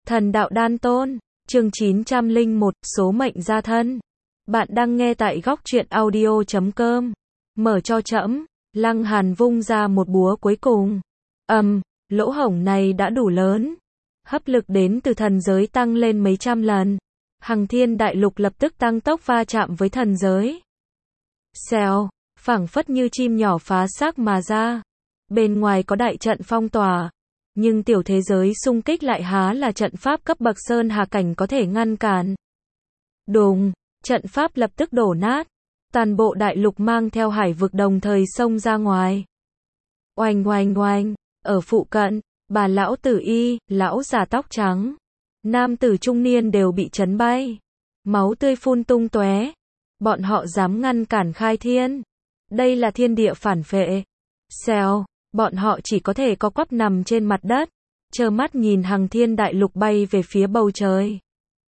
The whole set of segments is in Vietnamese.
Thần đạo đan tôn, chương 901, số mệnh gia thân. Bạn đang nghe tại góc truyện audio.com. Mở cho trẫm. Lăng Hàn vung ra một búa cuối cùng. Lỗ hổng này đã đủ lớn. Hấp lực đến từ thần giới tăng lên mấy trăm lần. Hằng Thiên Đại Lục lập tức tăng tốc va chạm với thần giới. Xèo, phảng phất như chim nhỏ phá xác mà ra. Bên ngoài có đại trận phong tỏa. Nhưng tiểu thế giới xung kích lại há là trận pháp cấp bậc sơn hà cảnh có thể ngăn cản. Đùng, trận pháp lập tức đổ nát. Toàn bộ đại lục mang theo hải vực đồng thời xông ra ngoài. Oanh oanh oanh, ở phụ cận, bà lão tử y, lão già tóc trắng, nam tử trung niên đều bị chấn bay. Máu tươi phun tung tóe. Bọn họ dám ngăn cản khai thiên. Đây là thiên địa phản phệ. Xèo. Bọn họ chỉ có thể co quắp nằm trên mặt đất, trơ mắt nhìn Hằng Thiên Đại Lục bay về phía bầu trời.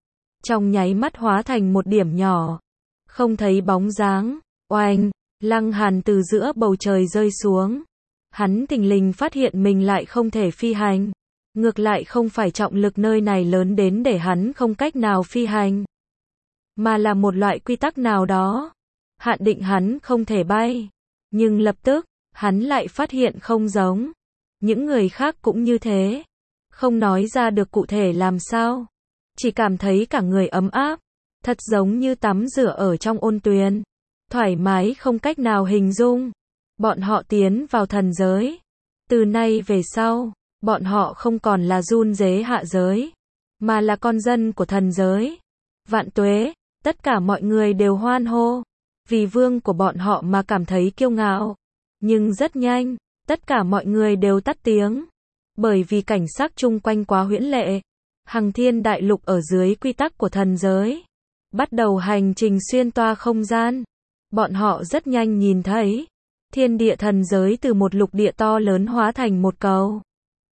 Trong nháy mắt hóa thành một điểm nhỏ, không thấy bóng dáng. Oanh, Lăng Hàn từ giữa bầu trời rơi xuống. Hắn thình lình phát hiện mình lại không thể phi hành. Ngược lại không phải trọng lực nơi này lớn đến để hắn không cách nào phi hành, mà là một loại quy tắc nào đó hạn định hắn không thể bay. Nhưng lập tức hắn lại phát hiện không giống. Những người khác cũng như thế. Không nói ra được cụ thể làm sao. Chỉ cảm thấy cả người ấm áp. Thật giống như tắm rửa ở trong ôn tuyền. Thoải mái không cách nào hình dung. Bọn họ tiến vào thần giới. Từ nay về sau, bọn họ không còn là run rế hạ giới, mà là con dân của thần giới. Vạn tuế, tất cả mọi người đều hoan hô. Vì vương của bọn họ mà cảm thấy kiêu ngạo. Nhưng rất nhanh, tất cả mọi người đều tắt tiếng. Bởi vì cảnh sắc chung quanh quá huyễn lệ. Hằng Thiên Đại Lục ở dưới quy tắc của thần giới. Bắt đầu hành trình xuyên toa không gian. Bọn họ rất nhanh nhìn thấy. Thiên địa thần giới từ một lục địa to lớn hóa thành một cầu.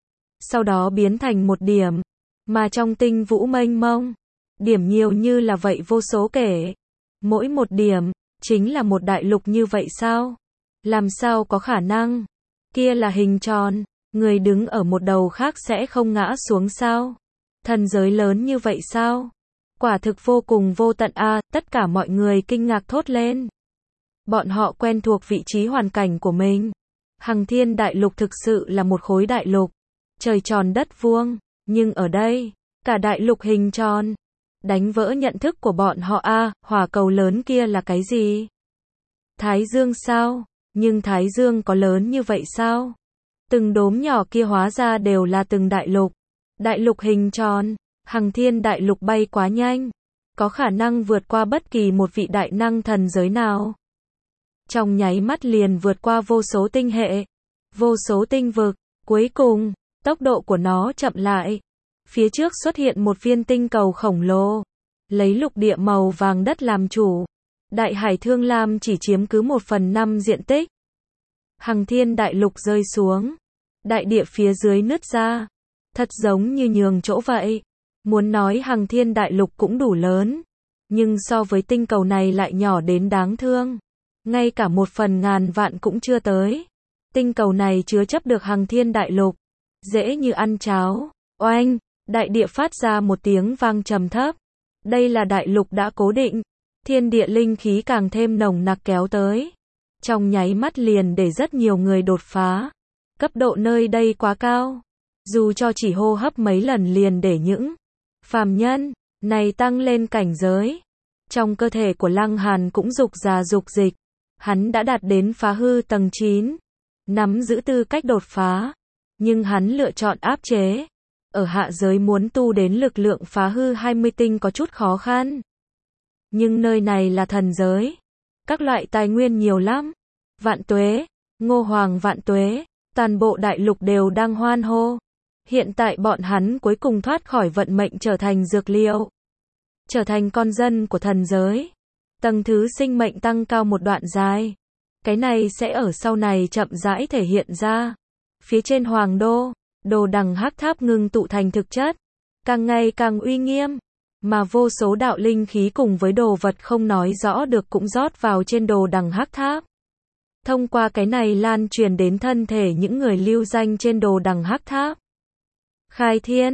Sau đó biến thành một điểm. Mà trong tinh vũ mênh mông. Điểm nhiều như là vậy vô số kể. Mỗi một điểm, chính là một đại lục như vậy sao? Làm sao có khả năng? Kia là hình tròn, người đứng ở một đầu khác sẽ không ngã xuống sao? Thần giới lớn như vậy sao? Quả thực vô cùng vô tận a, tất cả mọi người kinh ngạc thốt lên. Bọn họ quen thuộc vị trí hoàn cảnh của mình. Hằng Thiên Đại Lục thực sự là một khối đại lục, trời tròn đất vuông, nhưng ở đây, cả đại lục hình tròn. Đánh vỡ nhận thức của bọn họ a, hỏa cầu lớn kia là cái gì? Thái Dương sao? Nhưng Thái Dương có lớn như vậy sao? Từng đốm nhỏ kia hóa ra đều là từng đại lục. Đại lục hình tròn, Hằng Thiên Đại Lục bay quá nhanh, có khả năng vượt qua bất kỳ một vị đại năng thần giới nào. Trong nháy mắt liền vượt qua vô số tinh hệ, vô số tinh vực, cuối cùng, tốc độ của nó chậm lại. Phía trước xuất hiện một viên tinh cầu khổng lồ, lấy lục địa màu vàng đất làm chủ. Đại hải Thương Lam chỉ chiếm cứ 1/5 diện tích. Hằng Thiên Đại Lục rơi xuống. Đại địa phía dưới nứt ra. Thật giống như nhường chỗ vậy. Muốn nói Hằng Thiên Đại Lục cũng đủ lớn. Nhưng so với tinh cầu này lại nhỏ đến đáng thương. Ngay cả 1/1000 vạn cũng chưa tới. Tinh cầu này chứa chấp được Hằng Thiên Đại Lục. Dễ như ăn cháo. Oanh, đại địa phát ra một tiếng vang trầm thấp. Đây là đại lục đã cố định. Thiên địa linh khí càng thêm nồng nặc kéo tới. Trong nháy mắt liền để rất nhiều người đột phá. Cấp độ nơi đây quá cao. Dù cho chỉ hô hấp mấy lần liền để những phàm nhân này tăng lên cảnh giới. Trong cơ thể của Lăng Hàn cũng dục già dục dịch. Hắn đã đạt đến phá hư tầng 9. Nắm giữ tư cách đột phá. Nhưng hắn lựa chọn áp chế. Ở hạ giới muốn tu đến lực lượng phá hư 20 tinh có chút khó khăn. Nhưng nơi này là thần giới. Các loại tài nguyên nhiều lắm. Vạn tuế, Ngô Hoàng vạn tuế, toàn bộ đại lục đều đang hoan hô. Hiện tại bọn hắn cuối cùng thoát khỏi vận mệnh trở thành dược liệu. Trở thành con dân của thần giới. Tầng thứ sinh mệnh tăng cao một đoạn dài. Cái này sẽ ở sau này chậm rãi thể hiện ra. Phía trên Hoàng Đô, đồ đằng hắc tháp ngưng tụ thành thực chất. Càng ngày càng uy nghiêm. Mà vô số đạo linh khí cùng với đồ vật không nói rõ được cũng rót vào trên đồ đằng hắc tháp. Thông qua cái này lan truyền đến thân thể những người lưu danh trên đồ đằng hắc tháp. Khai thiên,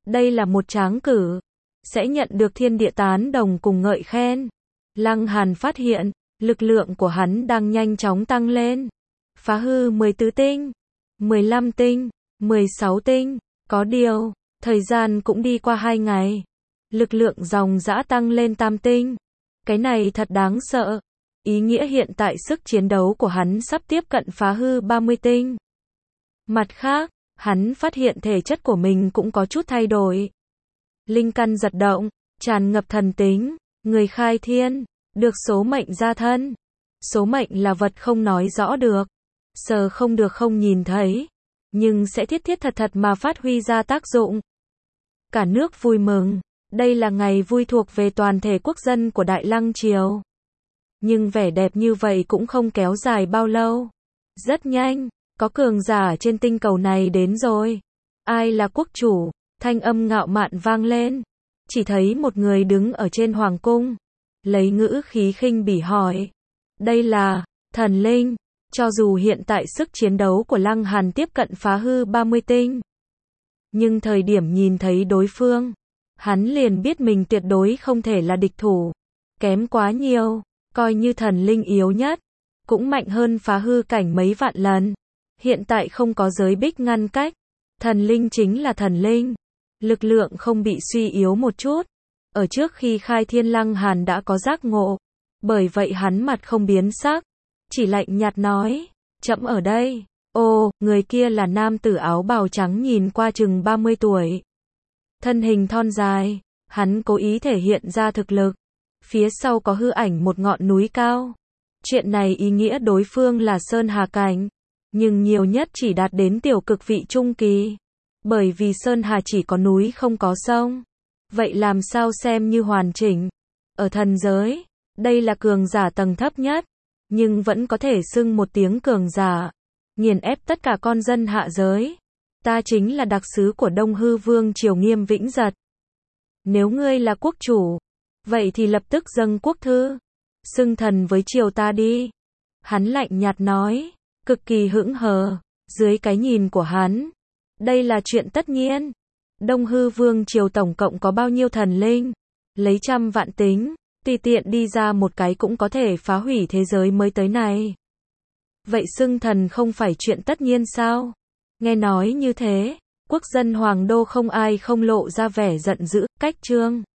Đây là một tráng cử, sẽ nhận được thiên địa tán đồng cùng ngợi khen. Lăng Hàn phát hiện, lực lượng của hắn đang nhanh chóng tăng lên. Phá hư 14 tinh, 15 tinh, 16 tinh, có điều, thời gian cũng đi qua 2 ngày. Lực lượng dòng dã tăng lên tam tinh. Cái này thật đáng sợ. Ý nghĩa hiện tại sức chiến đấu của hắn sắp tiếp cận phá hư 30 tinh. Mặt khác, hắn phát hiện thể chất của mình cũng có chút thay đổi. Linh căn giật động, tràn ngập thần tính, người khai thiên, được số mệnh gia thân. Số mệnh là vật không nói rõ được, sờ không được không nhìn thấy, nhưng sẽ thiết thiết thật thật mà phát huy ra tác dụng. Cả nước vui mừng, đây là ngày vui thuộc về toàn thể quốc dân của Đại Lăng Triều. Nhưng vẻ đẹp như vậy cũng không kéo dài bao lâu. Rất nhanh, có cường giả trên tinh cầu này đến rồi. Ai là quốc chủ? Thanh âm ngạo mạn vang lên. Chỉ thấy một người đứng ở trên hoàng cung, lấy ngữ khí khinh bỉ hỏi. Đây là thần linh. Cho dù hiện tại sức chiến đấu của Lăng Hàn tiếp cận phá hư 30 tinh, nhưng thời điểm nhìn thấy đối phương, hắn liền biết mình tuyệt đối không thể là địch thủ. Kém quá nhiều, coi như thần linh yếu nhất, cũng mạnh hơn phá hư cảnh mấy vạn lần. Hiện tại không có giới bích ngăn cách, thần linh chính là thần linh. Lực lượng không bị suy yếu một chút. Ở trước khi khai thiên Lăng Hàn đã có giác ngộ, bởi vậy hắn mặt không biến sắc, chỉ lạnh nhạt nói, chậm ở đây. Ồ, người kia là nam tử áo bào trắng nhìn qua chừng 30 tuổi. Thân hình thon dài, hắn cố ý thể hiện ra thực lực. Phía sau có hư ảnh một ngọn núi cao. Chuyện này ý nghĩa đối phương là Sơn Hà cảnh, nhưng nhiều nhất chỉ đạt đến tiểu cực vị trung kỳ. Bởi vì Sơn Hà chỉ có núi không có sông. Vậy làm sao xem như hoàn chỉnh? Ở thần giới, đây là cường giả tầng thấp nhất, nhưng vẫn có thể xưng một tiếng cường giả, nghiền ép tất cả con dân hạ giới. Ta chính là đặc sứ của Đông Hư Vương Triều Nghiêm Vĩnh Giật. Nếu ngươi là quốc chủ, vậy thì lập tức dâng quốc thư, xưng thần với triều ta đi. Hắn lạnh nhạt nói, cực kỳ hững hờ, dưới cái nhìn của hắn. Đây là chuyện tất nhiên. Đông Hư Vương Triều tổng cộng có bao nhiêu thần linh? Lấy trăm vạn tính, tùy tiện đi ra một cái cũng có thể phá hủy thế giới mới tới này. Vậy xưng thần không phải chuyện tất nhiên sao? Nghe nói như thế, quốc dân Hoàng Đô không ai không lộ ra vẻ giận dữ, cách trương.